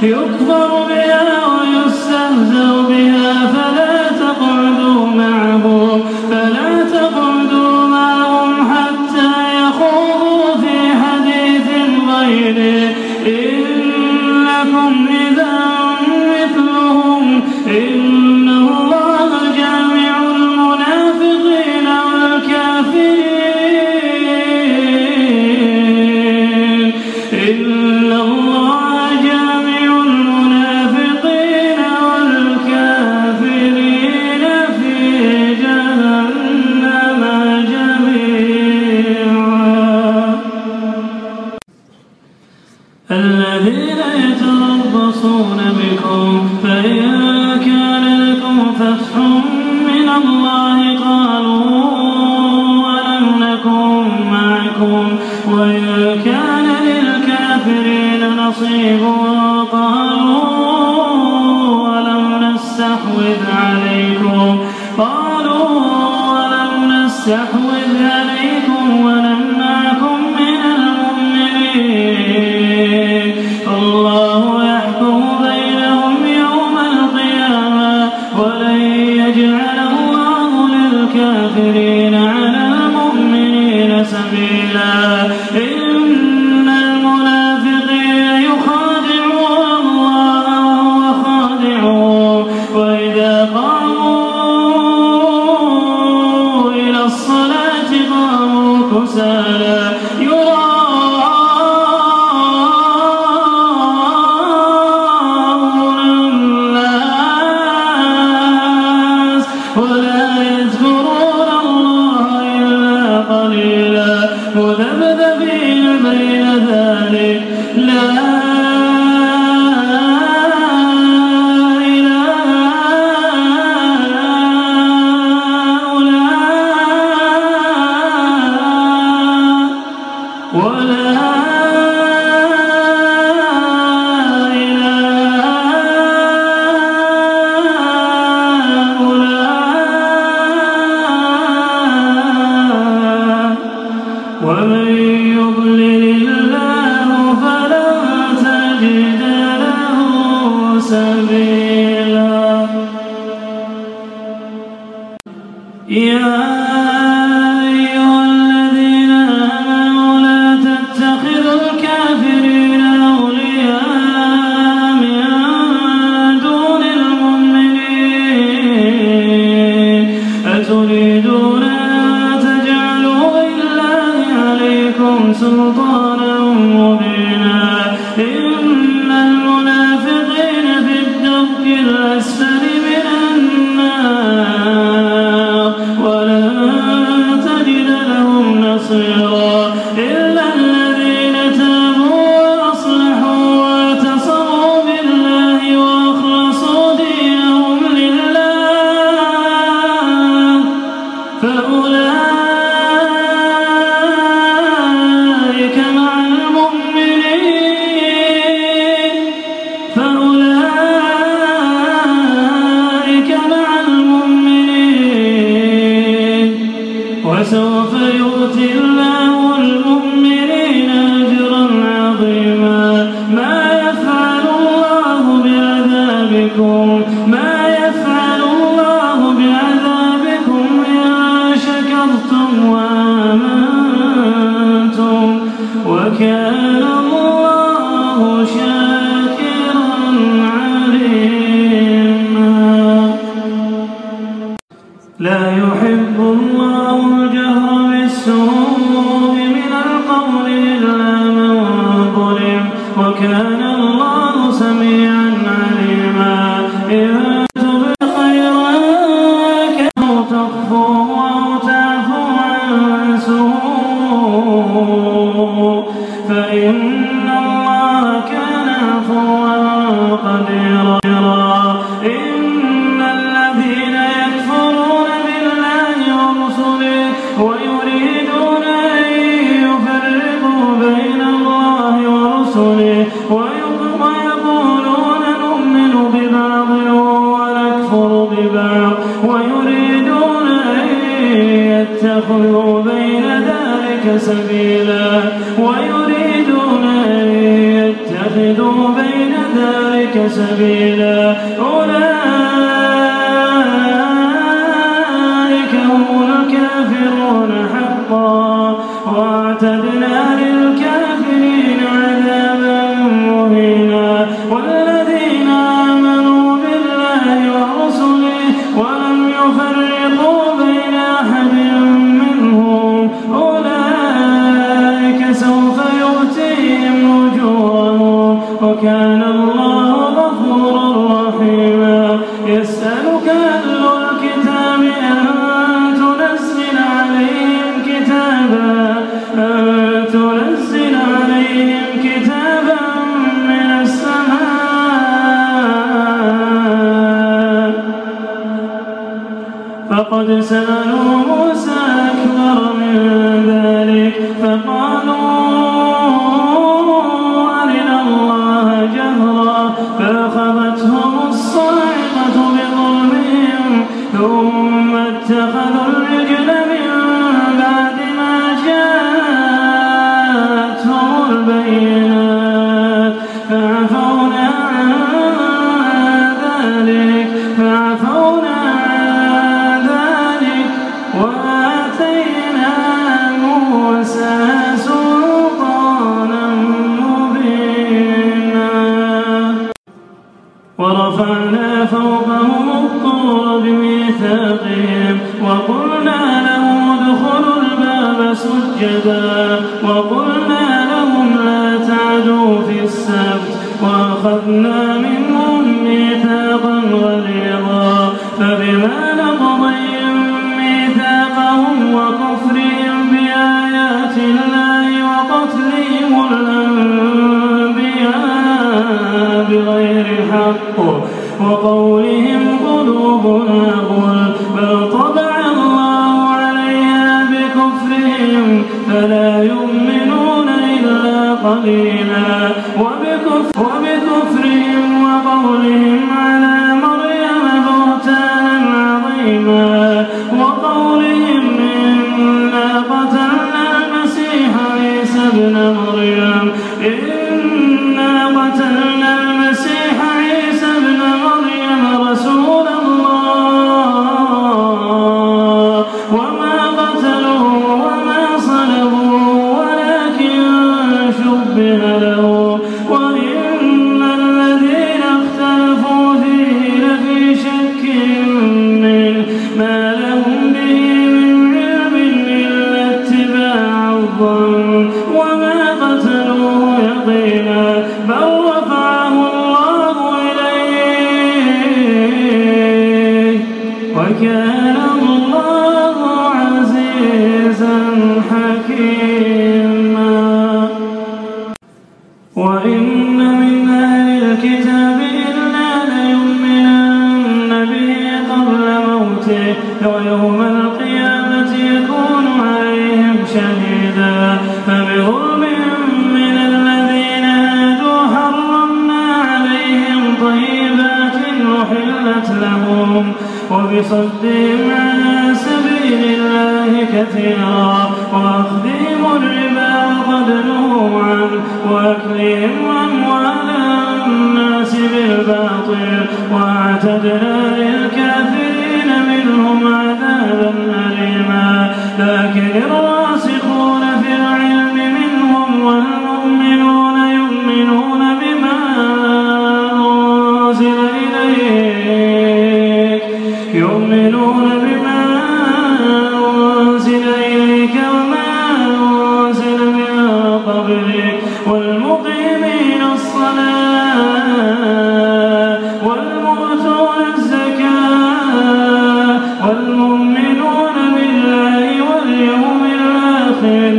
S1: يكفر بها ويستهزأ بها فلا تقعدوا معهم فلا تقعدوا معهم حتى يخوضوا في حديث غيره إنكم إذا مثلهم إن الله جامع المنافقين والكافرين إن الله جامع المنافقين والكافرين في جهنم جميعا. الذين يتربصون بكم فإن كان لكم فتح من الله قالوا ألم نكن معكم وإن كان للكافرين نصيب قالوا ألم نستحوذ عليكم قالوا ألم نستحوذ عليكم ونمنعكم من المؤمنين الله يحكم بينهم يوم القيامة ولن يجعل الله للكافرين على المؤمنين سبيلا. إن المنافقين يخادعون الله وهو خادعهم وإذا قاموا إلى الصلاة قاموا كسالى يراءون الناس ولا يذكرون الله إلا قليلا مذبذبين بين ذلك لا ومن يضلل الله فلن تجد له سبيلا. يا أيها الذين آمنوا لا تتخذوا الكافرين أولياء من دون المؤمنين أتريدون سلطانا مبينا إن المنافقين في الدرك الأسفل من النار ولن تجد لهم نصيرا إلا الذين تابوا وأصلحوا واعتصموا بالله وأخلصوا دينهم لله فأولئك وسوف يؤتي الله المؤمنين أجرا عظيما. ما يفعل الله بعذابكم ما يفعل الله بعذابكم إن شكرتم وآمنتم وكان الله شاكرا عليما. لا يحب الله الجهر بالسوء من القول إلا من ظلم وكان الله سميعا عليما. إن تبد خيرا أو تخفوه أو تعفو عن سوء فإن الله كان عفوا قديرا. إن الذين يكفرون بالله ورسله ويريدون أن يفرقوا بين الله ورسله ويقولون نؤمن ببعض ونكفر ببعض ويريدون أن يتخذوا بين ذلك سبيلا ويريدون أن يتخذوا اتخذوا بين ذلك سبيلا أولئك هم الكافرون حقا واعتدنا للكافرين عذابا مهينا والذين آمنوا بالله ورسله ولم يفرقوا بين أحد منهم أولئك سوف يؤتيهم أجورهم وكان الله غفورا رحيما يسألك أهل الكتاب أن تنزل عليهم كتابا أن تنزل عليهم كتابا من السماء فقد سألوا موسى أكبر من ذلك فقالوا أرنا الله جهرا فأخذتهم الصاعقة بظلمهم ثم اتخذوا العجل من بعد ما جاءتهم البينات فعفونا عن ذلك فعفونا عن ذلك وآتينا موسى سلطانا مبينا ورفعنا فوقهم الطور بميثاقهم وقلنا لهم ادخلوا الباب سجدا وقلنا لهم لا تعدوا في السبت وأخذنا منهم ميثاقا غليظا فبما نقضهم ميثاقهم وكفرهم بآيات الله وقتلهم الأنبياء بغير حق وقولهم قلوبنا غلف بل طبع الله عليها بكفرهم فلا يؤمنون إلا قليلا وبكفر وبكفرهم وقولهم على مريم بهتانا عظيما وقولهم إنا قتلنا المسيح عيسى ابن مريم إنا قتلنا المسيح عيسى ابن مريم رسول الله وما قتلوه وما صلبوه ولكن شبه له وإن الذين اختلفوا فيه لفي شك منه ما لهم به من علم إلا اتباع الظن وما قتلوه يقينا بل رفعه الله إليه وكان الله عزيزا حكيما وإن من أهل الكتاب إلا ليؤمنن به قبل موته ويوم القيامة يكون عليهم شهيدا فبظلم من الذين هادوا حرمنا عليهم طيبات أحلت لهم وبصدهم عن سبيل الله كثيرا وأخذهم الربا وقد نهوا عنه وأكلهم أموال الناس بالباطل وأعتدنا للكافرين منهم عذابا أليما لكن الراسخون في العلم منهم والمؤمنون يؤمنون بما أنزل إليك يؤمنون بما أنزل إليك وما أنزل من قبلك والمقيمين الصلاة والمؤتون الزكاة والمؤمنون بالله واليوم الآخر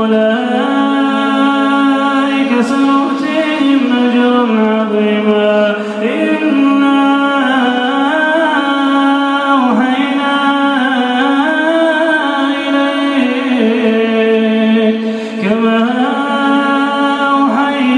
S1: أولئك سنؤتيهم أجرا عظيما إنا أوحينا إليك كما أوحينا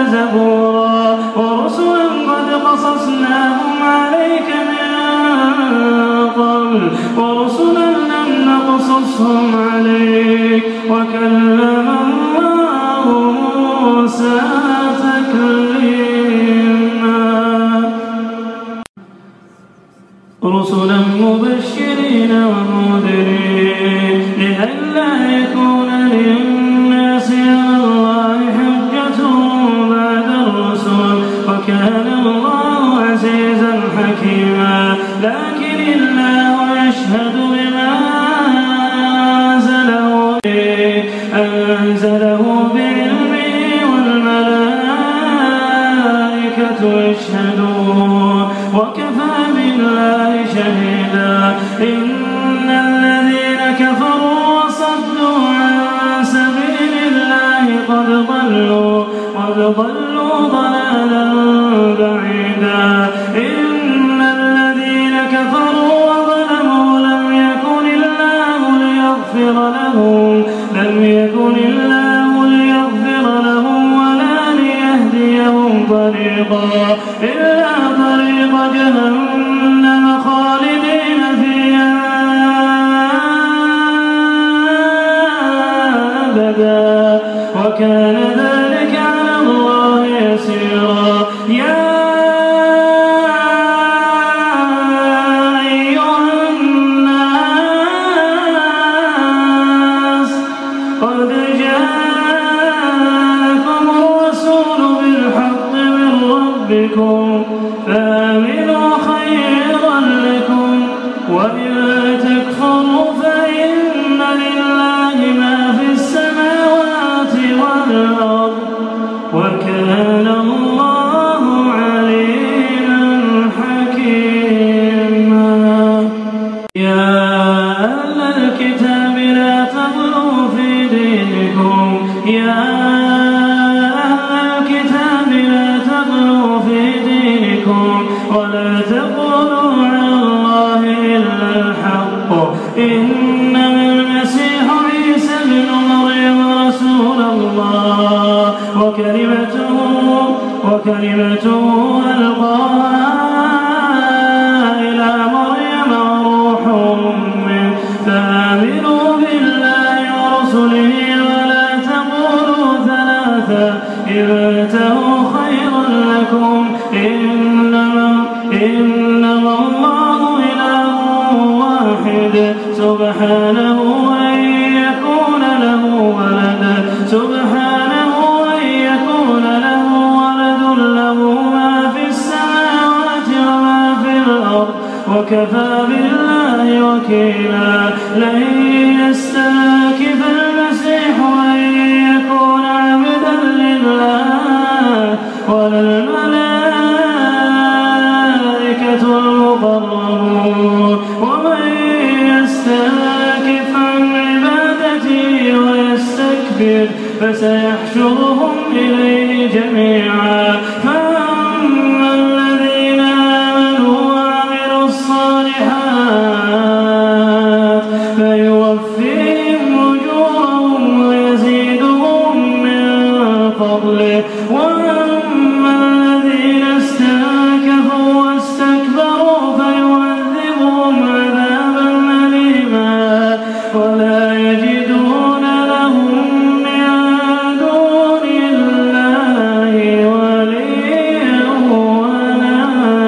S1: زبورا ورسلا قد قصصناهم عليك من قبل ورسلا لم نقصصهم عليك وكلم الله موسى تكليما رسلا مبشرين ومنذرين لئلا يكون للناس على الله حجة بعد الرسل وكان الله عزيزا حكيما لكن الله يشهد بما أنزله أنزله بعلمه والملائكة يشهدون وكفى بالله شهيدا إن الذين كفروا وصدوا عن سبيل الله قد ضلوا قد ضلوا ضلالا بعيدا إن الذين كفروا وظلموا لم يكن الله ليغفر لهم لم يكن الله ليغفر لهم ولا ليهديهم طريقا إلا طريق جهنم خالدين فيها أبدا وكان ذلك على الله يسيرا يا أيها الناس قد جاءكم الرسول بالحق من ربكم فآمنوا خيرا لكم وإن تكفروا فإن لله ما في السماوات والأرض وكان الله عليما حكيما يا أهل الكتاب لا تغلوا في دينكم يا أهل الكتاب لا تغلوا في دينكم ولا تقولوا على الله إلا الحق إنما المسيح عيسى ابن مريم رسول الله وكلمته وكلمته ألقاها إلى مريم وروح منه فآمنوا بالله ورسله ولا تقولوا ثلاثة انتهوا خيرا لكم إنما إنما الله إله واحد سبحانه أن يكون له ولد سبحانه أن يكون له ولد له ما في السماوات وما في الأرض وكفى بالله وكيلا لن يستنكف المسيح أن يكون عبدا لله ولا الملائكة المقربون ومن يستنكف عن عبادته ويستكبر فسيحشرهم إليه جميعا فأما الذين آمنوا وعملوا الصالحات فيوفيهم أجورهم ويزيدهم من فضله وأما الذين استنكفوا واستكبروا فيعذبهم عذابا أليما ولا يجدون لهم من دون الله وليا ولا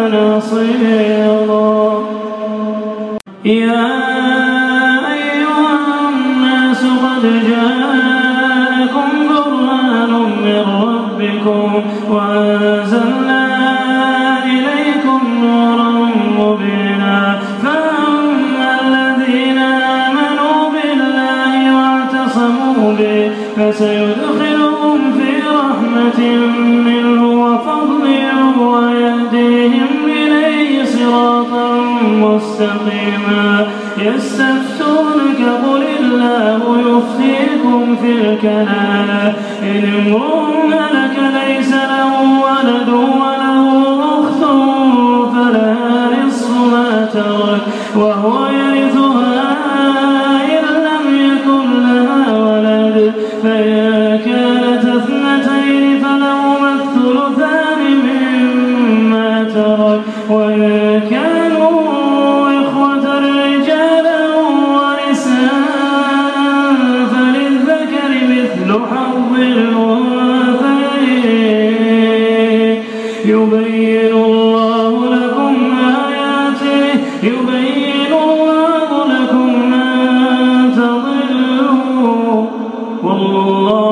S1: نصيرا يا أيها الناس قد جاءكم برهان من ربكم وأنزلنا إليكم نورا مبينا فأما الذين آمنوا بالله واعتصموا به فسيدخلهم في رحمة منه وفضل ويهديهم إليه صراطا مستقيما يستفتونك قل الله يفتيكم في الكلالة إن امرؤ هلك ليس له ولد وله أخت فلها نصف ما ترك وهو يرثها إن لم يكن لها ولد فإن كانت اثنتين فلهما الثلث يبين الله لكم آياته يبين الله لكم أن تضلوا والله